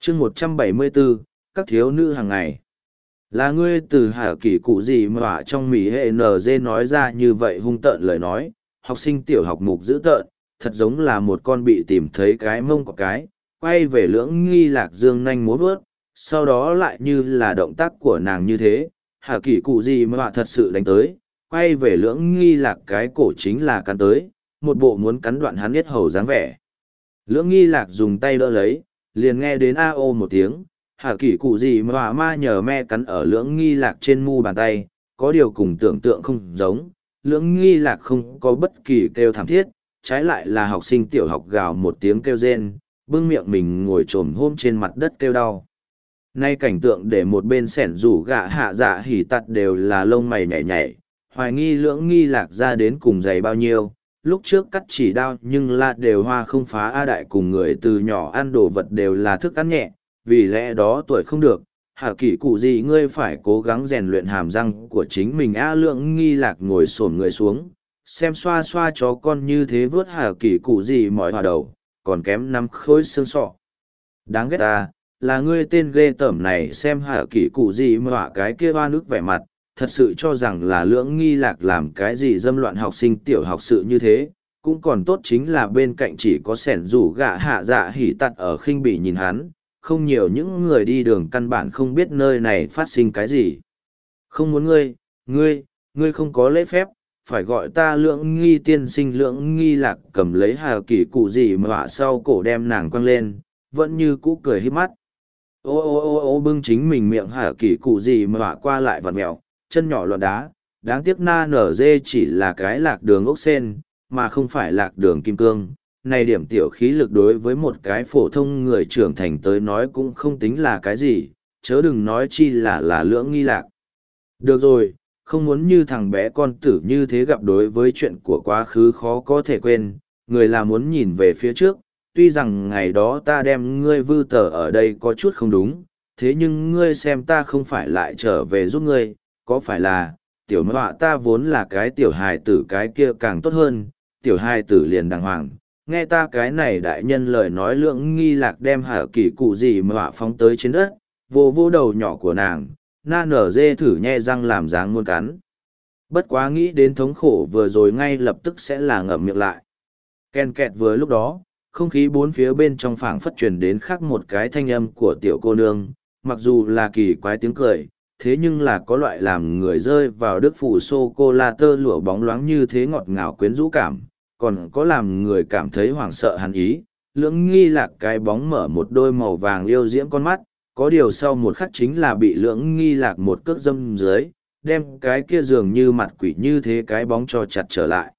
chương 174, các thiếu nữ hàng ngày. Là ngươi từ hả kỷ cụ gì mà trong mỉ hệ NG nói ra như vậy hung tợn lời nói, học sinh tiểu học mục dữ tợn, thật giống là một con bị tìm thấy cái mông có cái, quay về lưỡng nghi lạc dương nanh múa vớt, sau đó lại như là động tác của nàng như thế, hả kỷ cụ gì mà thật sự đánh tới, quay về lưỡng nghi lạc cái cổ chính là cắn tới, một bộ muốn cắn đoạn hắn yết hầu dáng vẻ. Lưỡng nghi lạc dùng tay đỡ lấy, liền nghe đến a ô một tiếng, hả kỷ cụ gì mà ma nhờ me cắn ở lưỡng nghi lạc trên mu bàn tay, có điều cùng tưởng tượng không giống, lưỡng nghi lạc không có bất kỳ kêu thảm thiết, trái lại là học sinh tiểu học gào một tiếng kêu rên, bưng miệng mình ngồi trồm hôm trên mặt đất kêu đau. Nay cảnh tượng để một bên sẻn rủ gạ hạ dạ hỉ tặt đều là lông mày nhảy nhảy, hoài nghi lưỡng nghi lạc ra đến cùng dày bao nhiêu, lúc trước cắt chỉ đao nhưng là đều hoa không phá A đại cùng người từ nhỏ ăn đồ vật đều là thức ăn nhẹ, vì lẽ đó tuổi không được, hạ kỷ cụ gì ngươi phải cố gắng rèn luyện hàm răng của chính mình. A lưỡng nghi lạc ngồi xổm người xuống, xem xoa xoa chó con như thế vớt hạ kỷ cụ gì mỏi hòa đầu, còn kém 5 khối xương sọ. Đáng ghét ta, là ngươi tên ghê tởm này. Xem hạ kỷ cụ gì mà cái kia hoa nước vẻ mặt, thật sự cho rằng là lưỡng nghi lạc làm cái gì dâm loạn học sinh tiểu học sự như thế, cũng còn tốt chính là bên cạnh chỉ có sẻn rủ gạ hạ dạ hỉ tặt ở khinh bỉ nhìn hắn, không nhiều những người đi đường căn bản không biết nơi này phát sinh cái gì. Không muốn ngươi không có lễ phép, phải gọi ta lưỡng nghi tiên sinh. Lưỡng nghi lạc cầm lấy hà kỷ cụ gì mà sau cổ đem nàng quăng lên, vẫn như cũ cười hít mắt. Ô bưng chính mình miệng hà kỷ cụ gì mà qua lại vặt mẹo, chân nhỏ loạn đá, đáng tiếc na nở dê chỉ là cái lạc đường ốc sen, mà không phải lạc đường kim cương. Này điểm tiểu khí lực đối với một cái phổ thông người trưởng thành tới nói cũng không tính là cái gì, chớ đừng nói chi là lưỡng nghi lạc. Được rồi, không muốn như thằng bé con tử như thế gặp đối với chuyện của quá khứ khó có thể quên, người là muốn nhìn về phía trước, tuy rằng ngày đó ta đem ngươi vư tờ ở đây có chút không đúng, thế nhưng ngươi xem ta không phải lại trở về giúp ngươi, có phải là, tiểu mọa ta vốn là cái tiểu hài tử cái kia càng tốt hơn, tiểu hài tử liền đàng hoàng. Nghe ta cái này đại nhân lời nói lưỡng nghi lạc đem hạ kỷ cụ gì mà phóng tới trên đất, vô vô đầu nhỏ của nàng, na nở dê thử nhe răng làm dáng muôn cắn. Bất quá nghĩ đến thống khổ vừa rồi ngay lập tức sẽ là ngậm miệng lại. Ken kẹt vừa lúc đó, không khí bốn phía bên trong phảng phất truyền đến khác một cái thanh âm của tiểu cô nương, mặc dù là kỳ quái tiếng cười, thế nhưng là có loại làm người rơi vào đức phủ sô-cô-la tơ lụa bóng loáng như thế ngọt ngào quyến rũ cảm, còn có làm người cảm thấy hoảng sợ hàn ý. Lưỡng nghi lạc cái bóng mở một đôi màu vàng yêu diễm con mắt, có điều sau một khắc chính là bị lưỡng nghi lạc một cước dâm dưới, đem cái kia dường như mặt quỷ như thế cái bóng cho chặt trở lại.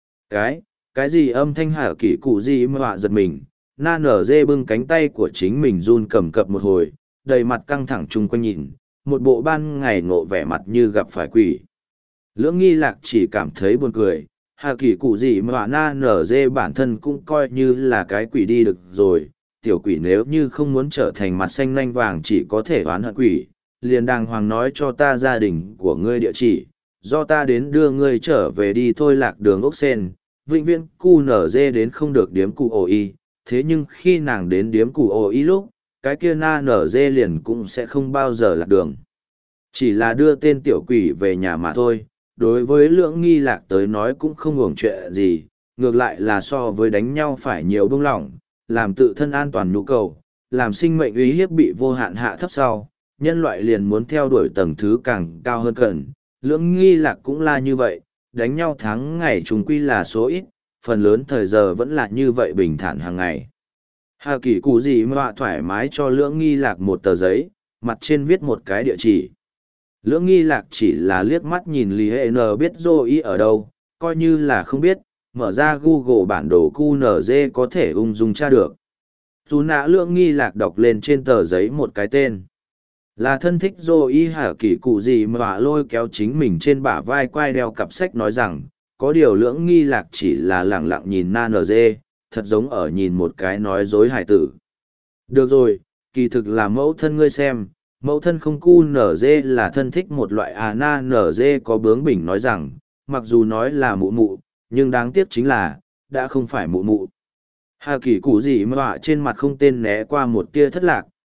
Cái gì âm thanh hả kỷ cụ gì mà họa giật mình, na nở dê bưng cánh tay của chính mình run cầm cập một hồi, đầy mặt căng thẳng chung quanh nhìn, một bộ ban ngày ngộ vẻ mặt như gặp phải quỷ. Lưỡng nghi lạc chỉ cảm thấy buồn cười, hà kỳ cụ gì mà na nở dê bản thân cũng coi như là cái quỷ đi được rồi, tiểu quỷ nếu như không muốn trở thành mặt xanh nanh vàng chỉ có thể oán hận quỷ, liền đàng hoàng nói cho ta gia đình của ngươi địa chỉ, do ta đến đưa ngươi trở về đi thôi. Lạc đường ốc sen, vĩnh viễn cu nở dê đến không được điếm cụ ổ y, thế nhưng khi nàng đến điếm cụ ổ y lúc, cái kia na nở dê liền cũng sẽ không bao giờ lạc đường. Chỉ là đưa tên tiểu quỷ về nhà mà thôi, đối với lưỡng nghi lạc tới nói cũng không hưởng chuyện gì, ngược lại là so với đánh nhau phải nhiều bông lỏng, làm tự thân an toàn nhu cầu, làm sinh mệnh uy hiếp bị vô hạn hạ thấp sau, nhân loại liền muốn theo đuổi tầng thứ càng cao hơn cần. Lưỡng nghi lạc cũng là như vậy, đánh nhau tháng ngày chúng quy là số ít, phần lớn thời giờ vẫn là như vậy bình thản hàng ngày. Hà kỳ cụ gì mà thoải mái cho lưỡng nghi lạc một tờ giấy, mặt trên viết một cái địa chỉ. Lưỡng nghi lạc chỉ là liếc mắt nhìn Lý Hệ N biết dô ý ở đâu, coi như là không biết, mở ra Google bản đồ QNZ có thể ung dung tra được. Dù nã lưỡng nghi lạc đọc lên trên tờ giấy một cái tên. Là thân thích dô ý hả kỳ cụ gì mà lôi kéo chính mình trên bả vai quay đeo cặp sách nói rằng, có điều lưỡng nghi lạc chỉ là lẳng lặng nhìn na nở dê, thật giống ở nhìn một cái nói dối hải tử. Được rồi, kỳ thực là mẫu thân ngươi xem, mẫu thân không cu nở dê là thân thích một loại na nở dê có bướng bỉnh nói rằng, mặc dù nói là mụ mụ, nhưng đáng tiếc chính là, đã không phải mụ mụ. Hà kỳ cụ gì mà trên mặt không tên né qua một tia thất lạc,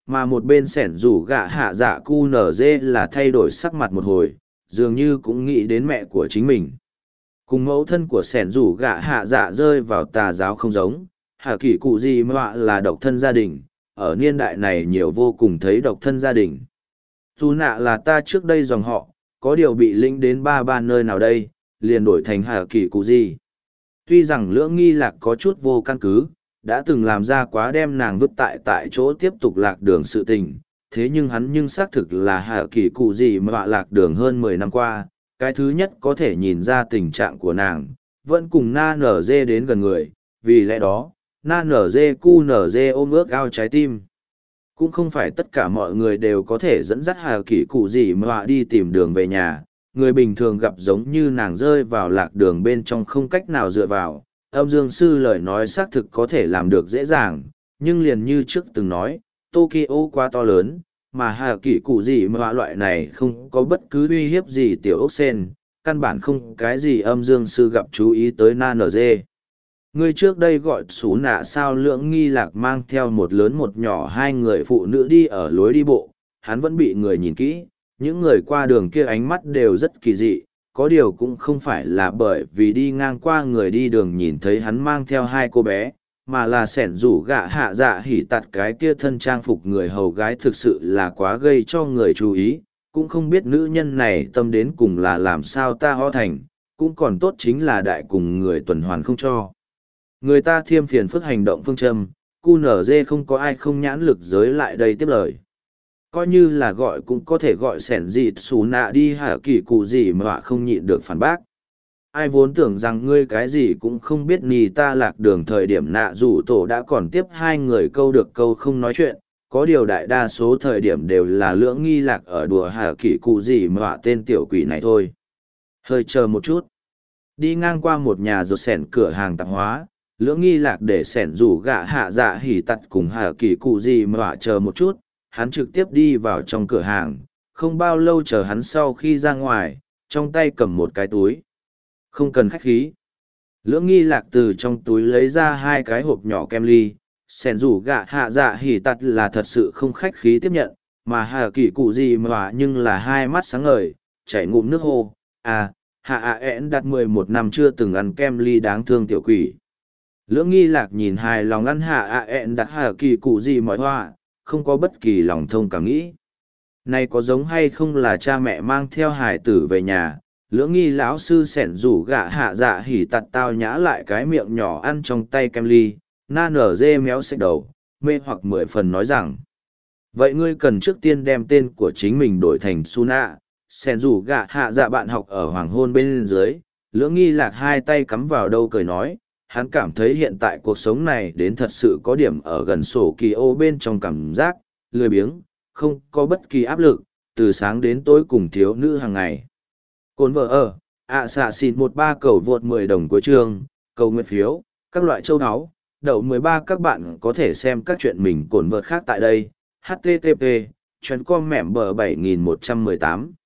Mà một bên sẻn rủ gạ hạ dạ cu nở dê là thay đổi sắc mặt một hồi, dường như cũng nghĩ đến mẹ của chính mình. Cùng mẫu thân của sẻn rủ gạ hạ dạ rơi vào tà giáo không giống, hạ kỷ cụ gì mà là độc thân gia đình, ở niên đại này nhiều vô cùng thấy độc thân gia đình. Dù nạ là ta trước đây dòng họ, có điều bị lĩnh đến ba nơi nào đây, liền đổi thành hạ kỷ cụ gì. Tuy rằng lưỡng nghi lạc có chút vô căn cứ, đã từng làm ra quá đem nàng vứt tại chỗ tiếp tục lạc đường sự tình, thế nhưng hắn nhưng xác thực là hạ kỷ cụ gì mà lạc đường hơn 10 năm qua, cái thứ nhất có thể nhìn ra tình trạng của nàng, vẫn cùng na nở dê đến gần người, vì lẽ đó, na nở dê cu nở dê ôm ước ao trái tim. Cũng không phải tất cả mọi người đều có thể dẫn dắt hạ kỷ cụ gì mà đi tìm đường về nhà, người bình thường gặp giống như nàng rơi vào lạc đường bên trong không cách nào dựa vào. Âm dương sư lời nói xác thực có thể làm được dễ dàng, nhưng liền như trước từng nói, Tokyo quá to lớn, mà hạ kỷ cụ gì mà loại này không có bất cứ uy hiếp gì tiểu ốc sen, căn bản không cái gì âm dương sư gặp chú ý tới na nở dê. Người trước đây gọi xú nạ sao lưỡng nghi lạc mang theo một lớn một nhỏ hai người phụ nữ đi ở lối đi bộ, hắn vẫn bị người nhìn kỹ, những người qua đường kia ánh mắt đều rất kỳ dị, có điều cũng không phải là bởi vì đi ngang qua người đi đường nhìn thấy hắn mang theo hai cô bé, mà là sẻn rủ gạ hạ dạ hỉ tặt cái kia thân trang phục người hầu gái thực sự là quá gây cho người chú ý, cũng không biết nữ nhân này tâm đến cùng là làm sao ta ho thành, cũng còn tốt chính là đại cùng người tuần hoàn không cho. Người ta thiêm phiền phức hành động phương châm, cu nở dê không có ai không nhãn lực giới lại đây tiếp lời. Coi như là gọi cũng có thể gọi sẻn dịt xù nạ đi hả kỳ cụ gì mà không nhịn được phản bác. Ai vốn tưởng rằng ngươi cái gì cũng không biết nì ta lạc đường thời điểm nạ rủ tổ đã còn tiếp hai người câu được câu không nói chuyện, có điều đại đa số thời điểm đều là lưỡng nghi lạc ở đùa hả kỳ cụ gì mà tên tiểu quỷ này thôi. Hơi chờ một chút. Đi ngang qua một nhà rột sẻn cửa hàng tạp hóa, lưỡng nghi lạc để sẻn rủ gạ hạ dạ hỉ tặt cùng hả kỳ cụ gì mà chờ một chút, hắn trực tiếp đi vào trong cửa hàng, không bao lâu chờ hắn sau khi ra ngoài, trong tay cầm một cái túi. Không cần khách khí. Lưỡng nghi lạc từ trong túi lấy ra hai cái hộp nhỏ kem ly, sẻn rủ gạ hạ dạ hỉ tặt là thật sự không khách khí tiếp nhận, mà hạ kỳ cụ gì mà nhưng là hai mắt sáng ngời, chảy ngụm nước hô. À, hạ ạ ẹn đặt 11 năm chưa từng ăn kem ly đáng thương tiểu quỷ. Lưỡng nghi lạc nhìn hài lòng ăn hạ ạ ẹn đặt hạ kỳ cụ gì mọi hoa, không có bất kỳ lòng thông cảm nghĩ. Này có giống hay không là cha mẹ mang theo hài tử về nhà, lưỡng nghi lão sư sẻn rủ gạ hạ dạ hỉ tặt tao nhã lại cái miệng nhỏ ăn trong tay kem ly, na nở dê méo xách đầu, mê hoặc 10 phần nói rằng. Vậy ngươi cần trước tiên đem tên của chính mình đổi thành Suna, sẻn rủ gạ hạ dạ bạn học ở hoàng hôn bên dưới, lưỡng nghi lạc hai tay cắm vào đâu cười nói. Hắn cảm thấy hiện tại cuộc sống này đến thật sự có điểm ở gần sổ kỳ ô bên trong cảm giác, lười biếng, không có bất kỳ áp lực, từ sáng đến tối cùng thiếu nữ hàng ngày. Cồn vợ ở, xạ xịt 13 cầu vượt 10 đồng cuối chương, cầu nguyện phiếu, các loại châu áo, đậu 13 các bạn có thể xem các chuyện mình cồn vợt khác tại đây, http, chuyến com mẻm bờ 7118.